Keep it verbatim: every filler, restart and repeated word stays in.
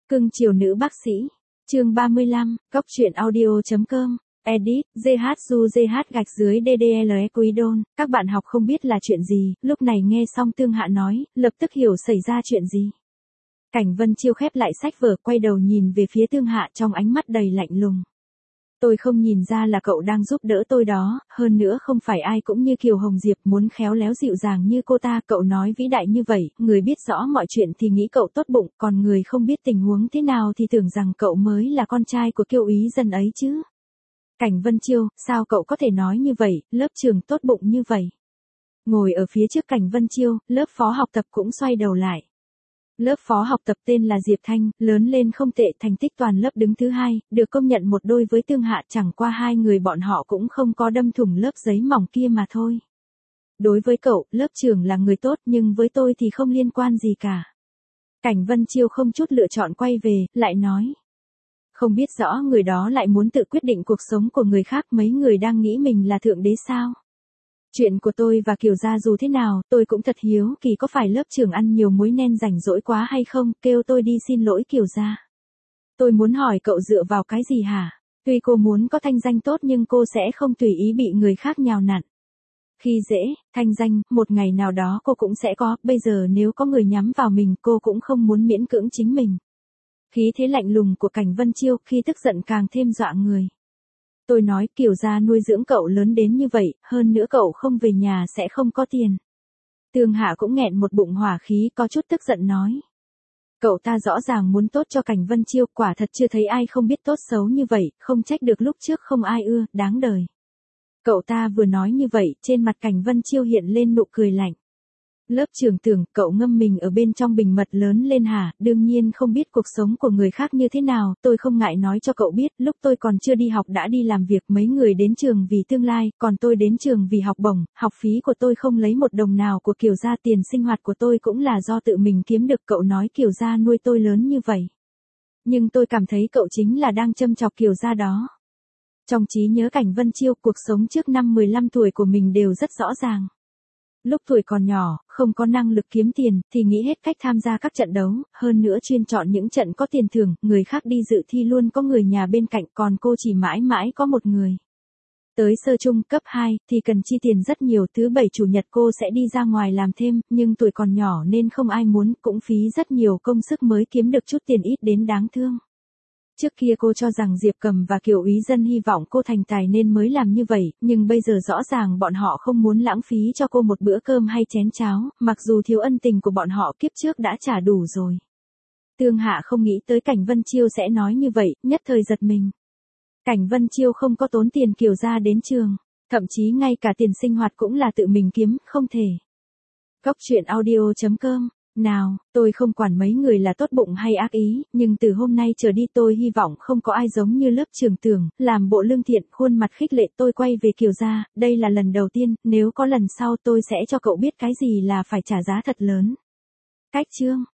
Cưng chiều nữ bác sĩ. Chương ba mươi lăm, Cóc truyện audio chấm com. Edit, giê hát u giê hát gạch dưới đê đê lờ Quý Đôn. Các bạn học không biết là chuyện gì, lúc này nghe xong Tương Hạ nói, lập tức hiểu xảy ra chuyện gì. Cảnh Vân Chiêu khép lại sách vở, quay đầu nhìn về phía Tương Hạ trong ánh mắt đầy lạnh lùng. Tôi không nhìn ra là cậu đang giúp đỡ tôi đó, hơn nữa không phải ai cũng như Kiều Hồng Diệp muốn khéo léo dịu dàng như cô ta. Cậu nói vĩ đại như vậy, người biết rõ mọi chuyện thì nghĩ cậu tốt bụng, còn người không biết tình huống thế nào thì tưởng rằng cậu mới là con trai của Kiều úy dân ấy chứ. Cảnh Vân Chiêu, sao cậu có thể nói như vậy, lớp trường tốt bụng như vậy. Ngồi ở phía trước Cảnh Vân Chiêu, lớp phó học tập cũng xoay đầu lại. Lớp phó học tập tên là Diệp Thanh, lớn lên không tệ, thành tích toàn lớp đứng thứ hai, được công nhận một đôi với Tương Hạ, chẳng qua hai người bọn họ cũng không có đâm thủng lớp giấy mỏng kia mà thôi. Đối với cậu, lớp trưởng là người tốt nhưng với tôi thì không liên quan gì cả. Cảnh Vân Chiêu không chút lựa chọn quay về, lại nói. Không biết rõ người đó lại muốn tự quyết định cuộc sống của người khác, mấy người đang nghĩ mình là thượng đế sao? Chuyện của tôi và Kiều gia dù thế nào, tôi cũng thật hiếu kỳ có phải lớp trưởng ăn nhiều muối nen rảnh rỗi quá hay không, kêu tôi đi xin lỗi Kiều gia. Tôi muốn hỏi cậu dựa vào cái gì hả? Tuy cô muốn có thanh danh tốt nhưng cô sẽ không tùy ý bị người khác nhào nặn. Khi dễ, thanh danh, một ngày nào đó cô cũng sẽ có, bây giờ nếu có người nhắm vào mình cô cũng không muốn miễn cưỡng chính mình. Khí thế lạnh lùng của Cảnh Vân Chiêu khi tức giận càng thêm dọa người. Tôi nói Kiều gia nuôi dưỡng cậu lớn đến như vậy, hơn nữa cậu không về nhà sẽ không có tiền. Tương Hạ cũng nghẹn một bụng hỏa khí, có chút tức giận nói. Cậu ta rõ ràng muốn tốt cho Cảnh Vân Chiêu, quả thật chưa thấy ai không biết tốt xấu như vậy, không trách được lúc trước không ai ưa, đáng đời. Cậu ta vừa nói như vậy, trên mặt Cảnh Vân Chiêu hiện lên nụ cười lạnh. Lớp trưởng tưởng, cậu ngâm mình ở bên trong bình mật lớn lên hả, đương nhiên không biết cuộc sống của người khác như thế nào, tôi không ngại nói cho cậu biết, lúc tôi còn chưa đi học đã đi làm việc, mấy người đến trường vì tương lai, còn tôi đến trường vì học bổng, học phí của tôi không lấy một đồng nào của Kiều gia, tiền sinh hoạt của tôi cũng là do tự mình kiếm được. Cậu nói Kiều gia nuôi tôi lớn như vậy. Nhưng tôi cảm thấy cậu chính là đang châm chọc Kiều gia đó. Trong trí nhớ Cảnh Vân Chiêu, cuộc sống trước năm mười lăm tuổi của mình đều rất rõ ràng. Lúc tuổi còn nhỏ, không có năng lực kiếm tiền, thì nghĩ hết cách tham gia các trận đấu, hơn nữa chuyên chọn những trận có tiền thưởng, người khác đi dự thi luôn có người nhà bên cạnh, còn cô chỉ mãi mãi có một người. Tới sơ trung, cấp hai, thì cần chi tiền rất nhiều, thứ bảy chủ nhật cô sẽ đi ra ngoài làm thêm, nhưng tuổi còn nhỏ nên không ai muốn, cũng phí rất nhiều công sức mới kiếm được chút tiền ít đến đáng thương. Trước kia cô cho rằng Diệp Cầm và Kiều úy dân hy vọng cô thành tài nên mới làm như vậy, nhưng bây giờ rõ ràng bọn họ không muốn lãng phí cho cô một bữa cơm hay chén cháo, mặc dù thiếu ân tình của bọn họ kiếp trước đã trả đủ rồi. Tương Hạ không nghĩ tới Cảnh Vân Chiêu sẽ nói như vậy, nhất thời giật mình. Cảnh Vân Chiêu không có tốn tiền Kiều gia đến trường, thậm chí ngay cả tiền sinh hoạt cũng là tự mình kiếm, không thể. Cóc truyện audio chấm com. Nào, tôi không quản mấy người là tốt bụng hay ác ý, nhưng từ hôm nay trở đi tôi hy vọng không có ai giống như lớp trưởng tưởng, làm bộ lương thiện, khuôn mặt khích lệ. Tôi quay về Kiều gia, đây là lần đầu tiên, nếu có lần sau tôi sẽ cho cậu biết cái gì là phải trả giá thật lớn. Cách chương.